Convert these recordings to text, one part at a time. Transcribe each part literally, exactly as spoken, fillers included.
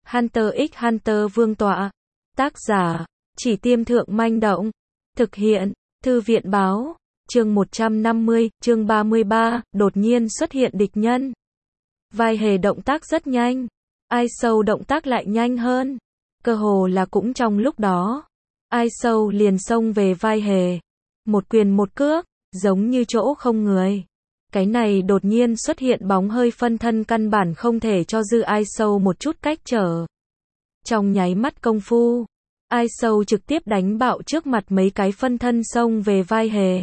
Hunter x Hunter vương tọa. Tác giả, Chỉ Tiêm Thượng Manh Động. Thực hiện, Thư viện báo. Chương một trăm năm mươi, chương ba mươi ba, đột nhiên xuất hiện địch nhân. Vai Hề động tác rất nhanh. Ai Sâu động tác lại nhanh hơn. Cơ hồ là cũng trong lúc đó. Ai Sâu liền xông về Vai Hề. Một quyền một cước, giống như chỗ không người. Cái này đột nhiên xuất hiện bóng hơi phân thân căn bản không thể cho dư Ai Sâu một chút cách trở. Trong nháy mắt công phu, Ai Sâu trực tiếp đánh bạo trước mặt mấy cái phân thân xông về Vai Hề.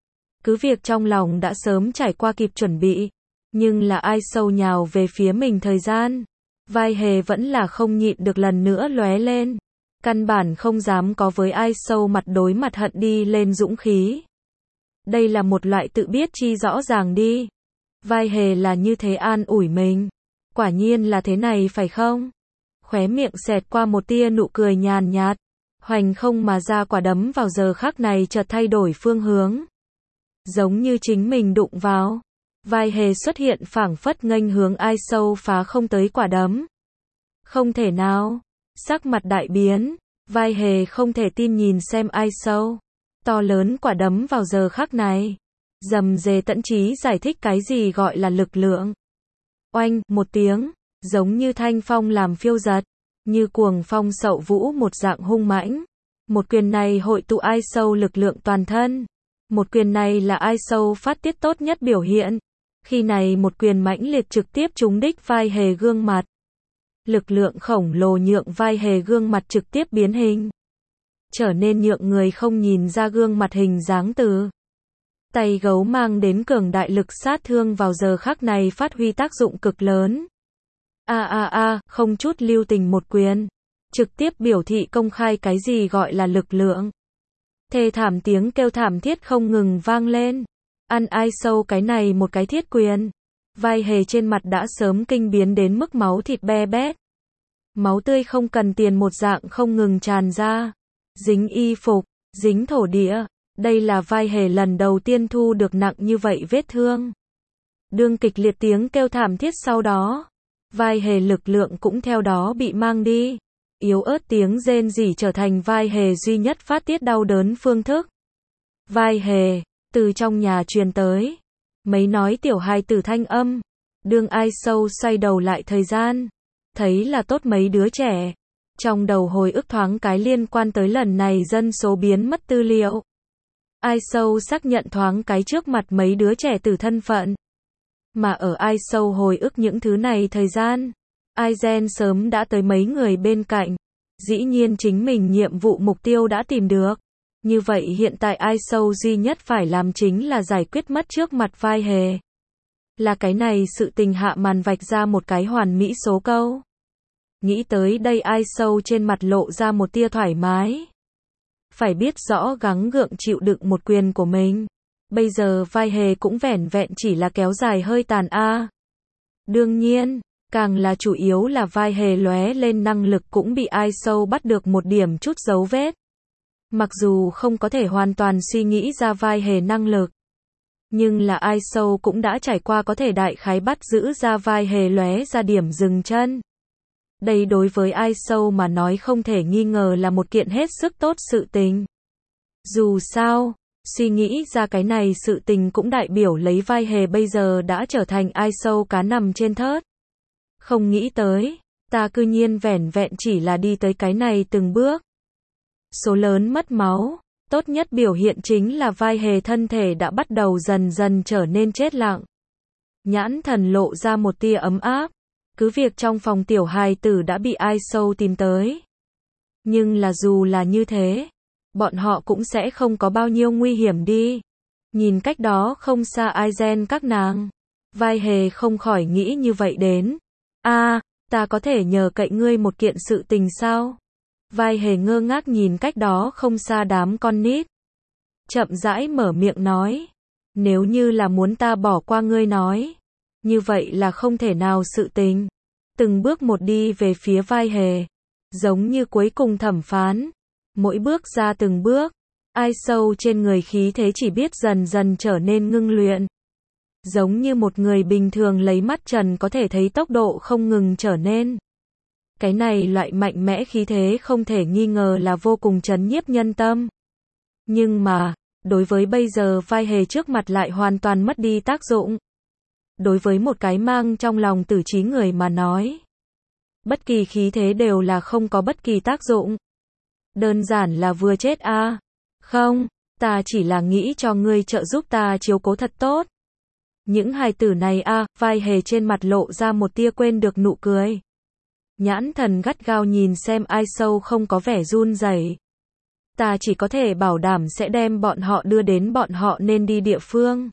Cứ việc trong lòng đã sớm trải qua kịp chuẩn bị, nhưng là Ai Sâu nhào về phía mình thời gian, Vai Hề vẫn là không nhịn được lần nữa lóe lên. Căn bản không dám có với Ai Sâu mặt đối mặt hận đi lên dũng khí. Đây là một loại tự biết chi rõ ràng đi. Vai Hề là như thế an ủi mình. Quả nhiên là thế này phải không? Khóe miệng xẹt qua một tia nụ cười nhàn nhạt. Hoành không mà ra quả đấm vào giờ khắc này chợt thay đổi phương hướng. Giống như chính mình đụng vào. Vai Hề xuất hiện phảng phất nghênh hướng Ai Sâu phá không tới quả đấm. Không thể nào. Sắc mặt đại biến. Vai Hề không thể tin nhìn xem Ai Sâu. To lớn quả đấm vào giờ khắc này. Dầm dề tận trí giải thích cái gì gọi là lực lượng. Oanh, một tiếng, giống như thanh phong làm phiêu giật, như cuồng phong sậu vũ một dạng hung mãnh. Một quyền này hội tụ Ai Sâu lực lượng toàn thân. Một quyền này là Ai Sâu phát tiết tốt nhất biểu hiện. Khi này một quyền mãnh liệt trực tiếp trúng đích Vai Hề gương mặt. Lực lượng khổng lồ nhượng Vai Hề gương mặt trực tiếp biến hình. Trở nên nhượng người không nhìn ra gương mặt hình dáng từ. Tay gấu mang đến cường đại lực sát thương vào giờ khắc này phát huy tác dụng cực lớn. A a a, không chút lưu tình một quyền. Trực tiếp biểu thị công khai cái gì gọi là lực lượng. Thê thảm tiếng kêu thảm thiết không ngừng vang lên. Ăn Ai Sâu cái này một cái thiết quyền. Vai Hề trên mặt đã sớm kinh biến đến mức máu thịt be bét. Máu tươi không cần tiền một dạng không ngừng tràn ra. Dính y phục, dính thổ địa. Đây là Vai Hề lần đầu tiên thu được nặng như vậy vết thương. Đương kịch liệt tiếng kêu thảm thiết sau đó. Vai Hề lực lượng cũng theo đó bị mang đi. Yếu ớt tiếng rên rỉ trở thành Vai Hề duy nhất phát tiết đau đớn phương thức. Vai Hề, từ trong nhà truyền tới. Mấy nói tiểu hài tử thanh âm. Đương Ai Sâu xoay đầu lại thời gian. Thấy là tốt mấy đứa trẻ. Trong đầu hồi ức thoáng cái liên quan tới lần này dân số biến mất tư liệu. Ai Sâu xác nhận thoáng cái trước mặt mấy đứa trẻ từ thân phận. Mà ở Ai Sâu hồi ức những thứ này thời gian. Ai Gen sớm đã tới mấy người bên cạnh. Dĩ nhiên chính mình nhiệm vụ mục tiêu đã tìm được. Như vậy hiện tại Ai Sâu duy nhất phải làm chính là giải quyết mất trước mặt Vai Hề. Là cái này sự tình hạ màn vạch ra một cái hoàn mỹ số câu. Nghĩ tới đây Ai Sâu trên mặt lộ ra một tia thoải mái. Phải biết rõ gắng gượng chịu đựng một quyền của mình. Bây giờ Vai Hề cũng vẻn vẹn chỉ là kéo dài hơi tàn a. Đương nhiên, càng là chủ yếu là Vai Hề lóe lên năng lực cũng bị Ai Sâu bắt được một điểm chút dấu vết. Mặc dù không có thể hoàn toàn suy nghĩ ra Vai Hề năng lực. Nhưng là Ai Sâu cũng đã trải qua có thể đại khái bắt giữ ra Vai Hề lóe ra điểm dừng chân. Đây đối với Ai Sâu mà nói không thể nghi ngờ là một kiện hết sức tốt sự tình. Dù sao, suy nghĩ ra cái này sự tình cũng đại biểu lấy Vai Hề bây giờ đã trở thành Ai Sâu cá nằm trên thớt. Không nghĩ tới, ta cư nhiên vẻn vẹn chỉ là đi tới cái này từng bước. Số lớn mất máu, tốt nhất biểu hiện chính là Vai Hề thân thể đã bắt đầu dần dần trở nên chết lặng. Nhãn thần lộ ra một tia ấm áp. Cứ việc trong phòng tiểu hài tử đã bị Ai Sâu tìm tới. Nhưng là dù là như thế, bọn họ cũng sẽ không có bao nhiêu nguy hiểm đi. Nhìn cách đó không xa Ai Gen các nàng. Vai Hề không khỏi nghĩ như vậy đến. A, ta có thể nhờ cậy ngươi một kiện sự tình sao? Vai Hề ngơ ngác nhìn cách đó không xa đám con nít. Chậm rãi mở miệng nói. Nếu như là muốn ta bỏ qua ngươi nói. Như vậy là không thể nào sự tình. Từng bước một đi về phía Vai Hề. Giống như cuối cùng thẩm phán. Mỗi bước ra từng bước. Ai Sâu trên người khí thế chỉ biết dần dần trở nên ngưng luyện. Giống như một người bình thường lấy mắt trần có thể thấy tốc độ không ngừng trở nên. Cái này loại mạnh mẽ khí thế không thể nghi ngờ là vô cùng trấn nhiếp nhân tâm. Nhưng mà, đối với bây giờ vai hề trước mặt lại hoàn toàn mất đi tác dụng. Đối với một cái mang trong lòng tử trí người mà nói, bất kỳ khí thế đều là không có bất kỳ tác dụng. Đơn giản là vừa chết a. À. Không, ta chỉ là nghĩ cho ngươi trợ giúp ta chiếu cố thật tốt. Những hài tử này a, à, vai hề trên mặt lộ ra một tia quên được nụ cười. Nhãn thần gắt gao nhìn xem Ai Sâu không có vẻ run rẩy. Ta chỉ có thể bảo đảm sẽ đem bọn họ đưa đến bọn họ nên đi địa phương.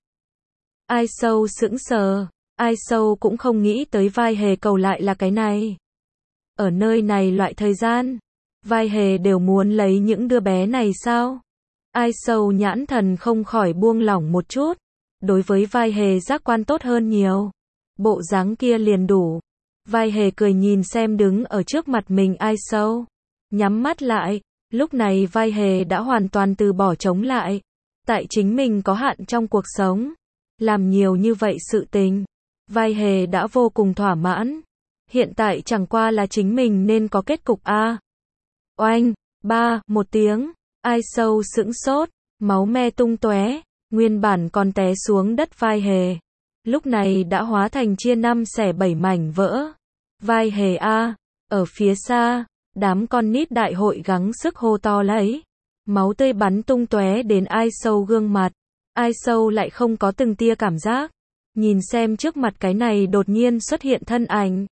Ai Sâu sững sờ, Ai Sâu cũng không nghĩ tới vai hề cầu lại là cái này. Ở nơi này loại thời gian, vai hề đều muốn lấy những đứa bé này sao? Ai Sâu nhãn thần không khỏi buông lỏng một chút. Đối với vai hề giác quan tốt hơn nhiều. Bộ dáng kia liền đủ. Vai hề cười nhìn xem đứng ở trước mặt mình Ai Sâu. Nhắm mắt lại. Lúc này vai hề đã hoàn toàn từ bỏ chống lại. Tại chính mình có hạn trong cuộc sống. Làm nhiều như vậy sự tình. Vai hề đã vô cùng thỏa mãn. Hiện tại chẳng qua là chính mình nên có kết cục a. Oanh, ba, một tiếng. Ai Sâu sững sốt. Máu me tung tóe. Nguyên bản còn té xuống đất vai hề. Lúc này đã hóa thành chia năm xẻ bảy mảnh vỡ. Vai hề a. Ở phía xa. Đám con nít đại hội gắng sức hô to lấy. Máu tươi bắn tung tóe đến Ai Sâu gương mặt. Ai Sâu lại không có từng tia cảm giác. Nhìn xem trước mặt cái này đột nhiên xuất hiện thân ảnh.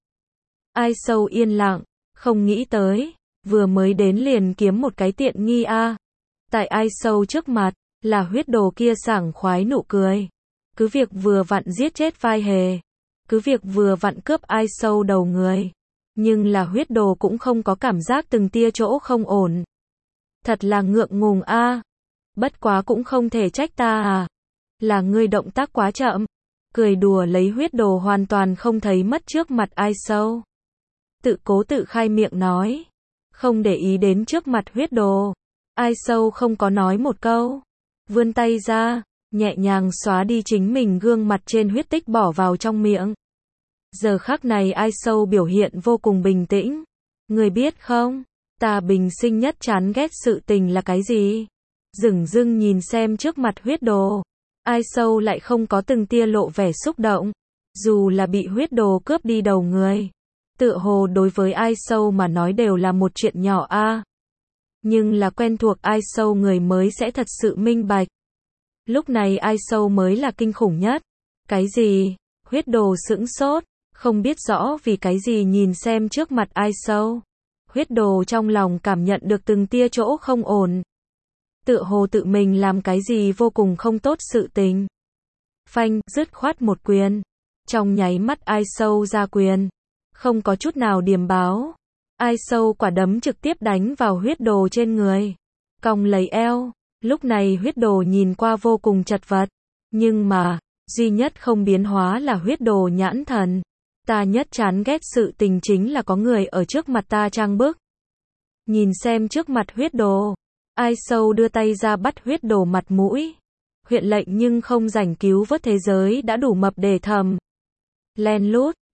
Ai Sâu yên lặng. Không nghĩ tới. Vừa mới đến liền kiếm một cái tiện nghi a. À. Tại Ai Sâu trước mặt. Là huyết đồ kia sảng khoái nụ cười. Cứ việc vừa vặn giết chết vai hề. Cứ việc vừa vặn cướp Ai Sâu đầu người. Nhưng là huyết đồ cũng không có cảm giác từng tia chỗ không ổn. Thật là ngượng ngùng a. À. Bất quá cũng không thể trách ta à. Là ngươi động tác quá chậm. Cười đùa lấy huyết đồ hoàn toàn không thấy mất trước mặt Ai Sâu. Tự cố tự khai miệng nói. Không để ý đến trước mặt huyết đồ. Ai Sâu không có nói một câu. Vươn tay ra, nhẹ nhàng xóa đi chính mình gương mặt trên huyết tích bỏ vào trong miệng. Giờ khắc này Ai Sâu biểu hiện vô cùng bình tĩnh. Người biết không, ta bình sinh nhất chán ghét sự tình là cái gì? Dửng dưng nhìn xem trước mặt huyết đồ. Ai Sâu lại không có từng tia lộ vẻ xúc động. Dù là bị huyết đồ cướp đi đầu người. Tựa hồ đối với Ai Sâu mà nói đều là một chuyện nhỏ a. À. Nhưng là quen thuộc Ai Sâu người mới sẽ thật sự minh bạch. Lúc này Ai Sâu mới là kinh khủng nhất. Cái gì? Huyết đồ sững sốt, không biết rõ vì cái gì nhìn xem trước mặt Ai Sâu. Huyết đồ trong lòng cảm nhận được từng tia chỗ không ổn. Tựa hồ tự mình làm cái gì vô cùng không tốt sự tình. Phanh, dứt khoát một quyền. Trong nháy mắt Ai Sâu ra quyền. Không có chút nào điềm báo. Ai Sâu quả đấm trực tiếp đánh vào huyết đồ trên người. Còng lấy eo. Lúc này huyết đồ nhìn qua vô cùng chật vật. Nhưng mà, duy nhất không biến hóa là huyết đồ nhãn thần. Ta nhất chán ghét sự tình chính là có người ở trước mặt ta trang bức. Nhìn xem trước mặt huyết đồ. Ai Sâu đưa tay ra bắt huyết đồ mặt mũi. Huyện lệnh nhưng không rảnh cứu vớt thế giới đã đủ mập để thầm. Len lút.